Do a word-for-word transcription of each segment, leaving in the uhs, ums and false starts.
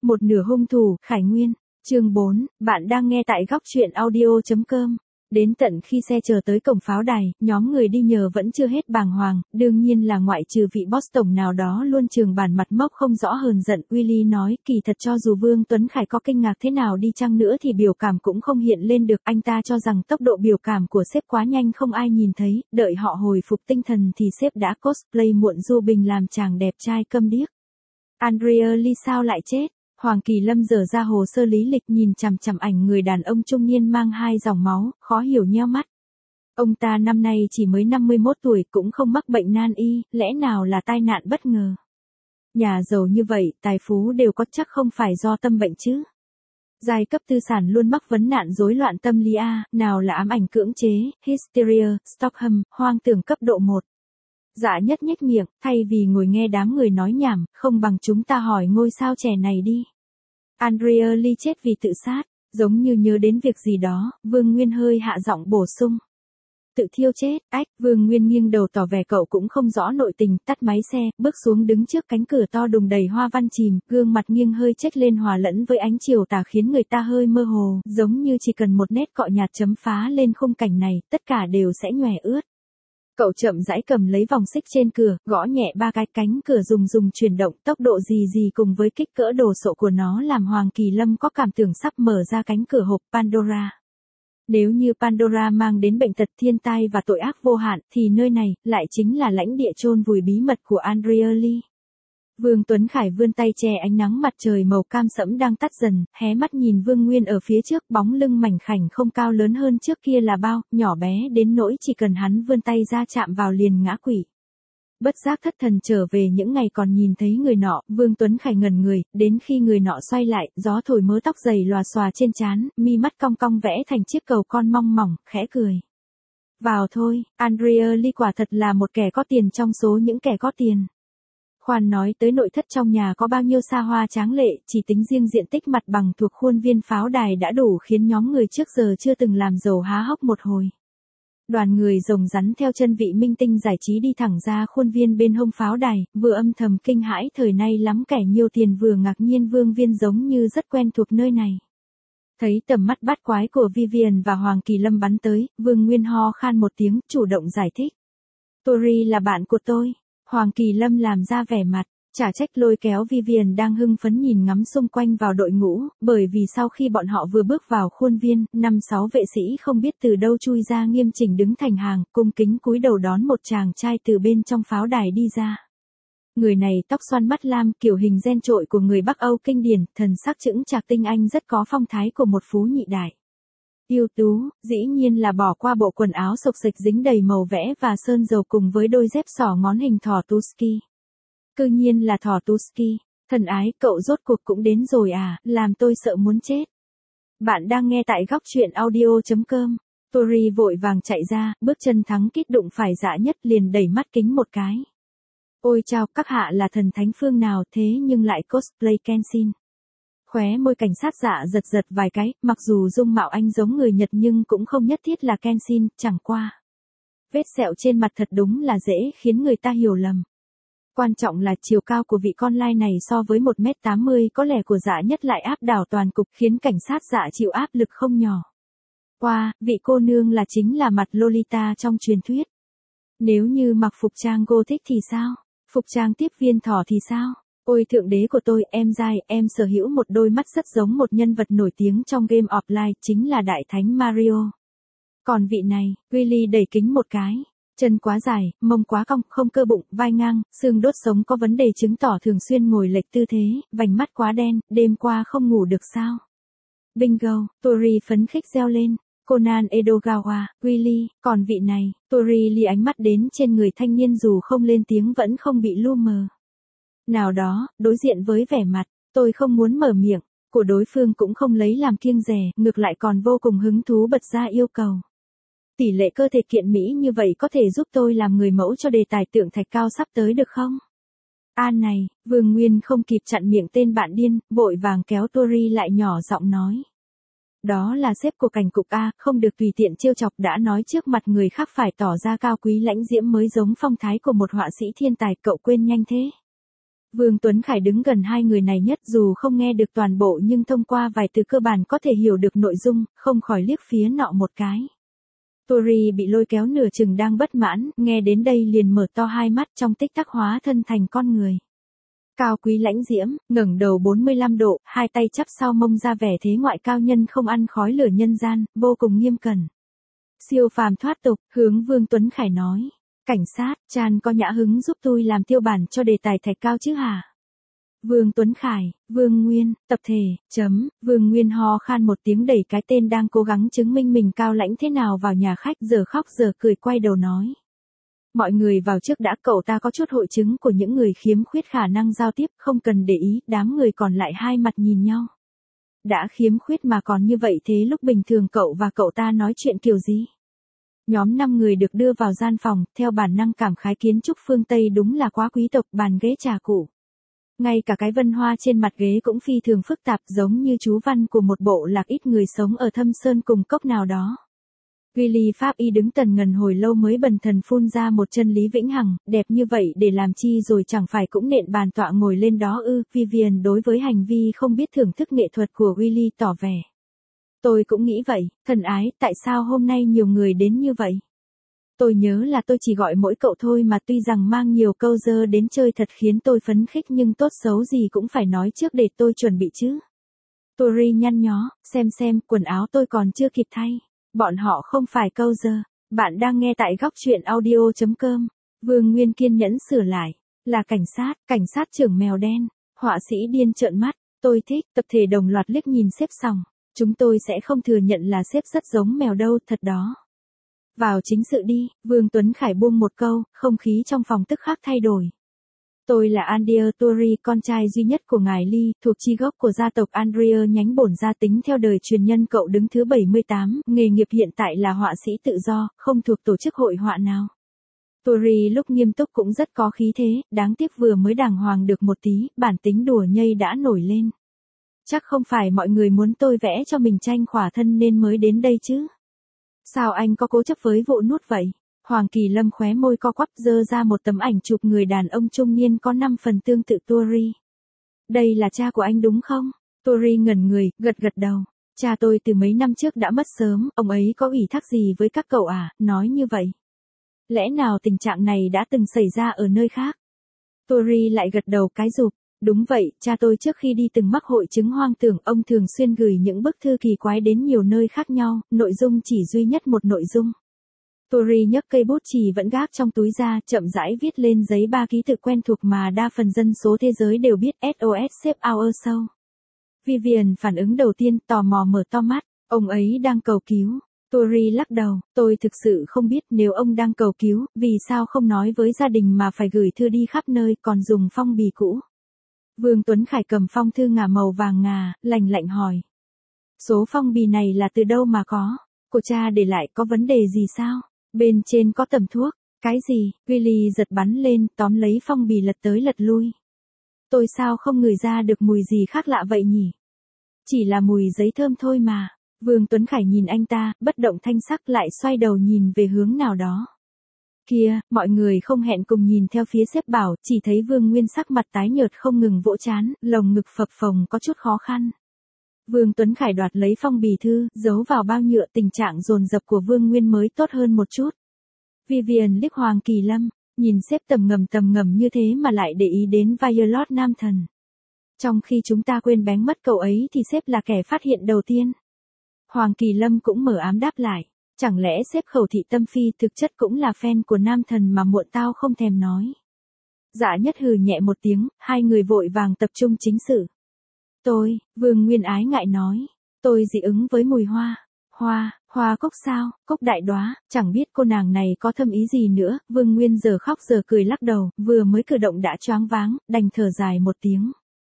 Một nửa hung thủ, Khải Nguyên. Chương bốn, bạn đang nghe tại góc truyện audio chấm com. Đến tận khi xe chờ tới cổng pháo đài, nhóm người đi nhờ vẫn chưa hết bàng hoàng, đương nhiên là ngoại trừ vị boss tổng nào đó luôn trường bản mặt mốc không rõ hờn giận. Willy nói, kỳ thật cho dù Vương Tuấn Khải có kinh ngạc thế nào đi chăng nữa thì biểu cảm cũng không hiện lên được. Anh ta cho rằng tốc độ biểu cảm của sếp quá nhanh không ai nhìn thấy, đợi họ hồi phục tinh thần thì sếp đã cosplay muộn Du Bình làm chàng đẹp trai câm điếc. Andrea Lee sao lại chết? Hoàng Kỳ Lâm dở ra hồ sơ lý lịch nhìn chằm chằm ảnh người đàn ông trung niên mang hai dòng máu, khó hiểu nheo mắt. Ông ta năm nay chỉ mới năm mươi mốt tuổi cũng không mắc bệnh nan y, lẽ nào là tai nạn bất ngờ. Nhà giàu như vậy, tài phú đều có chắc không phải do tâm bệnh chứ. Giai cấp tư sản luôn mắc vấn nạn rối loạn tâm lý A, nào là ám ảnh cưỡng chế, hysteria, Stockholm, hoang tưởng cấp độ một. Dạ nhất nhếch miệng, thay vì ngồi nghe đám người nói nhảm, không bằng chúng ta hỏi ngôi sao trẻ này đi. Andrea Lee chết vì tự sát, giống như nhớ đến việc gì đó, Vương Nguyên hơi hạ giọng bổ sung. Tự thiêu chết, ách, Vương Nguyên nghiêng đầu tỏ vẻ cậu cũng không rõ nội tình, tắt máy xe, bước xuống đứng trước cánh cửa to đùng đầy hoa văn chìm, gương mặt nghiêng hơi chếch lên hòa lẫn với ánh chiều tà khiến người ta hơi mơ hồ, giống như chỉ cần một nét cọ nhạt chấm phá lên khung cảnh này, tất cả đều sẽ nhòe ướt. Cậu chậm rãi cầm lấy vòng xích trên cửa, gõ nhẹ ba cái cánh cửa rùng rùng chuyển động, tốc độ gì gì cùng với kích cỡ đồ sộ của nó làm Hoàng Kỳ Lâm có cảm tưởng sắp mở ra cánh cửa hộp Pandora. Nếu như Pandora mang đến bệnh tật thiên tai và tội ác vô hạn, thì nơi này lại chính là lãnh địa chôn vùi bí mật của Andrea Lee. Vương Tuấn Khải vươn tay che ánh nắng mặt trời màu cam sẫm đang tắt dần, hé mắt nhìn Vương Nguyên ở phía trước, bóng lưng mảnh khảnh không cao lớn hơn trước kia là bao, nhỏ bé đến nỗi chỉ cần hắn vươn tay ra chạm vào liền ngã quỵ. Bất giác thất thần trở về những ngày còn nhìn thấy người nọ, Vương Tuấn Khải ngẩn người, đến khi người nọ xoay lại, gió thổi mớ tóc dày lòa xòa trên trán, mi mắt cong cong vẽ thành chiếc cầu con mong mỏng, khẽ cười. Vào thôi, Andrea Lee quả thật là một kẻ có tiền trong số những kẻ có tiền. Khoan nói tới nội thất trong nhà có bao nhiêu xa hoa tráng lệ, chỉ tính riêng diện tích mặt bằng thuộc khuôn viên pháo đài đã đủ khiến nhóm người trước giờ chưa từng làm giàu há hốc một hồi. Đoàn người rồng rắn theo chân vị minh tinh giải trí đi thẳng ra khuôn viên bên hông pháo đài, vừa âm thầm kinh hãi thời nay lắm kẻ nhiều tiền vừa ngạc nhiên Vương Viên giống như rất quen thuộc nơi này. Thấy tầm mắt bát quái của Vivian và Hoàng Kỳ Lâm bắn tới, Vương Nguyên ho khan một tiếng, chủ động giải thích. Tori là bạn của tôi. Hoàng Kỳ Lâm làm ra vẻ mặt, chả trách lôi kéo Vivian đang hưng phấn nhìn ngắm xung quanh vào đội ngũ, bởi vì sau khi bọn họ vừa bước vào khuôn viên, năm sáu vệ sĩ không biết từ đâu chui ra nghiêm chỉnh đứng thành hàng, cung kính cúi đầu đón một chàng trai từ bên trong pháo đài đi ra. Người này tóc xoăn mắt lam, kiểu hình gen trội của người Bắc Âu kinh điển, thần sắc chững chạc tinh anh rất có phong thái của một phú nhị đại. Yêu tú, dĩ nhiên là bỏ qua bộ quần áo sộc sạch dính đầy màu vẽ và sơn dầu cùng với đôi dép xỏ ngón hình thỏ Tusky. Cư nhiên là thỏ Tusky, thân ái, cậu rốt cuộc cũng đến rồi à, làm tôi sợ muốn chết. Bạn đang nghe tại góc truyện audio chấm com. Tori vội vàng chạy ra, bước chân thắng kít đụng phải Dạ Nhất liền đẩy mắt kính một cái. Ôi chao, các hạ là thần thánh phương nào thế nhưng lại cosplay Kenshin. Khóe môi cảnh sát Dạ giật giật vài cái, mặc dù dung mạo anh giống người Nhật nhưng cũng không nhất thiết là Kenshin, chẳng qua. Vết sẹo trên mặt thật đúng là dễ khiến người ta hiểu lầm. Quan trọng là chiều cao của vị con lai này so với một mét tám mươi có lẽ của Dạ Nhất lại áp đảo toàn cục khiến cảnh sát Dạ chịu áp lực không nhỏ. Qua, wow, vị cô nương là chính là mặt Lolita trong truyền thuyết. Nếu như mặc phục trang Gothic thì sao? Phục trang tiếp viên thỏ thì sao? Ôi thượng đế của tôi, em dai, em sở hữu một đôi mắt rất giống một nhân vật nổi tiếng trong Game of Life, chính là Đại Thánh Mario. Còn vị này, Willy đẩy kính một cái. Chân quá dài, mông quá cong, không cơ bụng, vai ngang, xương đốt sống có vấn đề chứng tỏ thường xuyên ngồi lệch tư thế, vành mắt quá đen, đêm qua không ngủ được sao? Bingo, Tori phấn khích reo lên. Conan Edogawa, Willy, còn vị này, Tori ly ánh mắt đến trên người thanh niên dù không lên tiếng vẫn không bị lu mờ. Nào đó, đối diện với vẻ mặt, tôi không muốn mở miệng, của đối phương cũng không lấy làm kiêng dè, ngược lại còn vô cùng hứng thú bật ra yêu cầu. Tỷ lệ cơ thể kiện mỹ như vậy có thể giúp tôi làm người mẫu cho đề tài tượng thạch cao sắp tới được không? An này, Vương Nguyên không kịp chặn miệng tên bạn điên, vội vàng kéo Tori lại nhỏ giọng nói. Đó là sếp của cảnh cục A, không được tùy tiện trêu chọc, đã nói trước mặt người khác phải tỏ ra cao quý lãnh diễm mới giống phong thái của một họa sĩ thiên tài, cậu quên nhanh thế. Vương Tuấn Khải đứng gần hai người này nhất, dù không nghe được toàn bộ nhưng thông qua vài từ cơ bản có thể hiểu được nội dung, không khỏi liếc phía nọ một cái. Tori bị lôi kéo nửa chừng đang bất mãn, nghe đến đây liền mở to hai mắt, trong tích tắc hóa thân thành con người. Cao quý lãnh diễm, ngẩng đầu bốn mươi lăm độ, hai tay chắp sau mông ra vẻ thế ngoại cao nhân không ăn khói lửa nhân gian, vô cùng nghiêm cẩn. Siêu phàm thoát tục, hướng Vương Tuấn Khải nói. Cảnh sát, Chan có nhã hứng giúp tôi làm tiêu bản cho đề tài thạch cao chứ hả? Vương Tuấn Khải, Vương Nguyên, tập thể, chấm, Vương Nguyên ho khan một tiếng đẩy cái tên đang cố gắng chứng minh mình cao lãnh thế nào vào nhà khách, giờ khóc giờ cười quay đầu nói. Mọi người vào trước đã, cậu ta có chút hội chứng của những người khiếm khuyết khả năng giao tiếp, không cần để ý, đám người còn lại hai mặt nhìn nhau. Đã khiếm khuyết mà còn như vậy, thế lúc bình thường cậu và cậu ta nói chuyện kiểu gì? Nhóm năm người được đưa vào gian phòng, theo bản năng cảm khái kiến trúc phương Tây đúng là quá quý tộc, bàn ghế trà cụ. Ngay cả cái vân hoa trên mặt ghế cũng phi thường phức tạp, giống như chú văn của một bộ lạc ít người sống ở thâm sơn cùng cốc nào đó. Willy Pháp Y đứng tần ngần hồi lâu mới bần thần phun ra một chân lý vĩnh hằng, đẹp như vậy để làm chi rồi, chẳng phải cũng nện bàn tọa ngồi lên đó ư? Vivian đối với hành vi không biết thưởng thức nghệ thuật của Willy tỏ vẻ. Tôi cũng nghĩ vậy, thần ái, tại sao hôm nay nhiều người đến như vậy? Tôi nhớ là tôi chỉ gọi mỗi cậu thôi mà, tuy rằng mang nhiều câu dơ đến chơi thật khiến tôi phấn khích, nhưng tốt xấu gì cũng phải nói trước để tôi chuẩn bị chứ. Tori nhăn nhó, xem xem, quần áo tôi còn chưa kịp thay. Bọn họ không phải câu dơ. Bạn đang nghe tại góc truyện audio chấm com. Vương Nguyên kiên nhẫn sửa lại. Là cảnh sát, cảnh sát trưởng mèo đen. Họa sĩ điên trợn mắt. Tôi thích, tập thể đồng loạt liếc nhìn sếp xong. Chúng tôi sẽ không thừa nhận là sếp rất giống mèo đâu, thật đó. Vào chính sự đi, Vương Tuấn Khải buông một câu, không khí trong phòng tức khắc thay đổi. Tôi là Andrea Tori, con trai duy nhất của ngài Lee, thuộc chi gốc của gia tộc Andrea nhánh bổn gia, tính theo đời truyền nhân cậu đứng thứ bảy mươi tám, nghề nghiệp hiện tại là họa sĩ tự do, không thuộc tổ chức hội họa nào. Tori lúc nghiêm túc cũng rất có khí thế, đáng tiếc vừa mới đàng hoàng được một tí, bản tính đùa nhây đã nổi lên. Chắc không phải mọi người muốn tôi vẽ cho mình tranh khỏa thân nên mới đến đây chứ? Sao anh có cố chấp với vụ nút vậy? Hoàng Kỳ Lâm khóe môi co quắp giơ ra một tấm ảnh chụp người đàn ông trung niên có năm phần tương tự Tori. Đây là cha của anh đúng không? Tori ngẩn người, gật gật đầu. Cha tôi từ mấy năm trước đã mất sớm, ông ấy có ủy thác gì với các cậu à, nói như vậy. Lẽ nào tình trạng này đã từng xảy ra ở nơi khác? Tori lại gật đầu cái rụp. Đúng vậy, cha tôi trước khi đi từng mắc hội chứng hoang tưởng, ông thường xuyên gửi những bức thư kỳ quái đến nhiều nơi khác nhau, nội dung chỉ duy nhất một nội dung. Tori nhấc cây bút chì vẫn gác trong túi ra, chậm rãi viết lên giấy ba ký tự quen thuộc mà đa phần dân số thế giới đều biết, ét ô ét Save Our Soul. Vivian phản ứng đầu tiên, tò mò mở to mắt, ông ấy đang cầu cứu. Tori lắc đầu, tôi thực sự không biết, nếu ông đang cầu cứu, vì sao không nói với gia đình mà phải gửi thư đi khắp nơi, còn dùng phong bì cũ. Vương Tuấn Khải cầm phong thư ngà màu vàng ngà, lạnh lạnh hỏi. Số phong bì này là từ đâu mà có? Của cha để lại có vấn đề gì sao? Bên trên có tầm thuốc. Cái gì? Willy giật bắn lên, tóm lấy phong bì lật tới lật lui. Tôi sao không ngửi ra được mùi gì khác lạ vậy nhỉ? Chỉ là mùi giấy thơm thôi mà. Vương Tuấn Khải nhìn anh ta, bất động thanh sắc, lại xoay đầu nhìn về hướng nào đó. Kia, mọi người không hẹn cùng nhìn theo phía sếp bảo, chỉ thấy Vương Nguyên sắc mặt tái nhợt không ngừng vỗ trán, lồng ngực phập phồng có chút khó khăn. Vương Tuấn Khải đoạt lấy phong bì thư, giấu vào bao nhựa, tình trạng dồn dập của Vương Nguyên mới tốt hơn một chút. Vivian liếc Hoàng Kỳ Lâm, nhìn sếp tầm ngầm tầm ngầm như thế mà lại để ý đến Violet Nam Thần. Trong khi chúng ta quên bén mất cậu ấy thì sếp là kẻ phát hiện đầu tiên. Hoàng Kỳ Lâm cũng mở ám đáp lại. Chẳng lẽ sếp Khẩu Thị Tâm Phi thực chất cũng là fan của Nam Thần mà muộn tao không thèm nói. Dạ Nhất hừ nhẹ một tiếng, hai người vội vàng tập trung chính sự. Tôi, Vương Nguyên ái ngại nói, tôi dị ứng với mùi hoa. Hoa, hoa cúc sao, cúc đại đóa, chẳng biết cô nàng này có thâm ý gì nữa. Vương Nguyên giờ khóc giờ cười lắc đầu, vừa mới cử động đã choáng váng, đành thở dài một tiếng.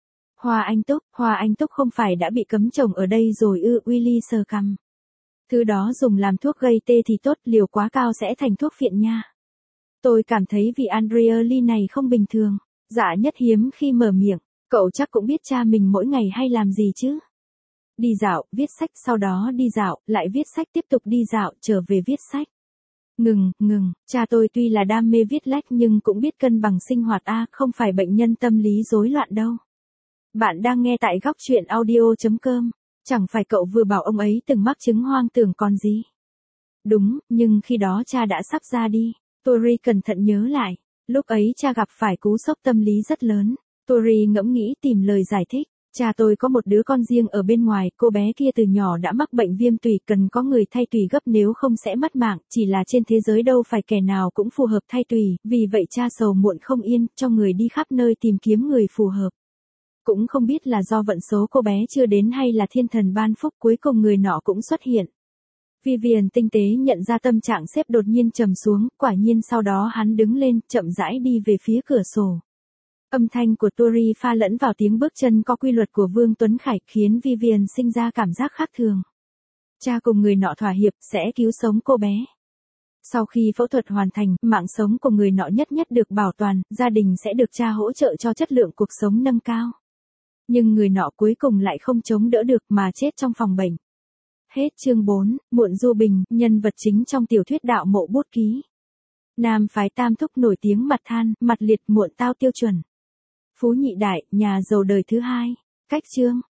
Hoa anh túc, hoa anh túc không phải đã bị cấm trồng ở đây rồi ư? Willy sờ cằm. Thứ đó dùng làm thuốc gây tê thì tốt, liều quá cao sẽ thành thuốc phiện nha. Tôi cảm thấy vị Andrea Lee này không bình thường. Dạ Nhất hiếm khi mở miệng, cậu chắc cũng biết cha mình mỗi ngày hay làm gì chứ. Đi dạo, viết sách, sau đó đi dạo, lại viết sách, tiếp tục đi dạo, trở về viết sách. Ngừng, ngừng, cha tôi tuy là đam mê viết lách nhưng cũng biết cân bằng sinh hoạt a, không phải bệnh nhân tâm lý rối loạn đâu. Bạn đang nghe tại góc chuyện audio chấm com. Chẳng phải cậu vừa bảo ông ấy từng mắc chứng hoang tưởng còn gì. Đúng, nhưng khi đó cha đã sắp ra đi. Tori cẩn thận nhớ lại. Lúc ấy cha gặp phải cú sốc tâm lý rất lớn. Tori ngẫm nghĩ tìm lời giải thích. Cha tôi có một đứa con riêng ở bên ngoài, cô bé kia từ nhỏ đã mắc bệnh viêm tủy, cần có người thay tủy gấp nếu không sẽ mất mạng, chỉ là trên thế giới đâu phải kẻ nào cũng phù hợp thay tủy, vì vậy cha sầu muộn không yên, cho người đi khắp nơi tìm kiếm người phù hợp. Cũng không biết là do vận số cô bé chưa đến hay là thiên thần ban phúc, cuối cùng người nọ cũng xuất hiện. Vivian tinh tế nhận ra tâm trạng sếp đột nhiên trầm xuống, quả nhiên sau đó hắn đứng lên, chậm rãi đi về phía cửa sổ. Âm thanh của Tori pha lẫn vào tiếng bước chân có quy luật của Vương Tuấn Khải khiến Vivian sinh ra cảm giác khác thường. Cha cùng người nọ thỏa hiệp sẽ cứu sống cô bé. Sau khi phẫu thuật hoàn thành, mạng sống của người nọ nhất nhất được bảo toàn, gia đình sẽ được cha hỗ trợ cho chất lượng cuộc sống nâng cao. Nhưng người nọ cuối cùng lại không chống đỡ được mà chết trong phòng bệnh. Hết chương bốn, Muộn Du Bình, nhân vật chính trong tiểu thuyết Đạo Mộ Bút Ký. Nam phái tam thúc nổi tiếng mặt than, mặt liệt muộn tao tiêu chuẩn. Phú nhị đại, nhà giàu đời thứ hai. Cách chương.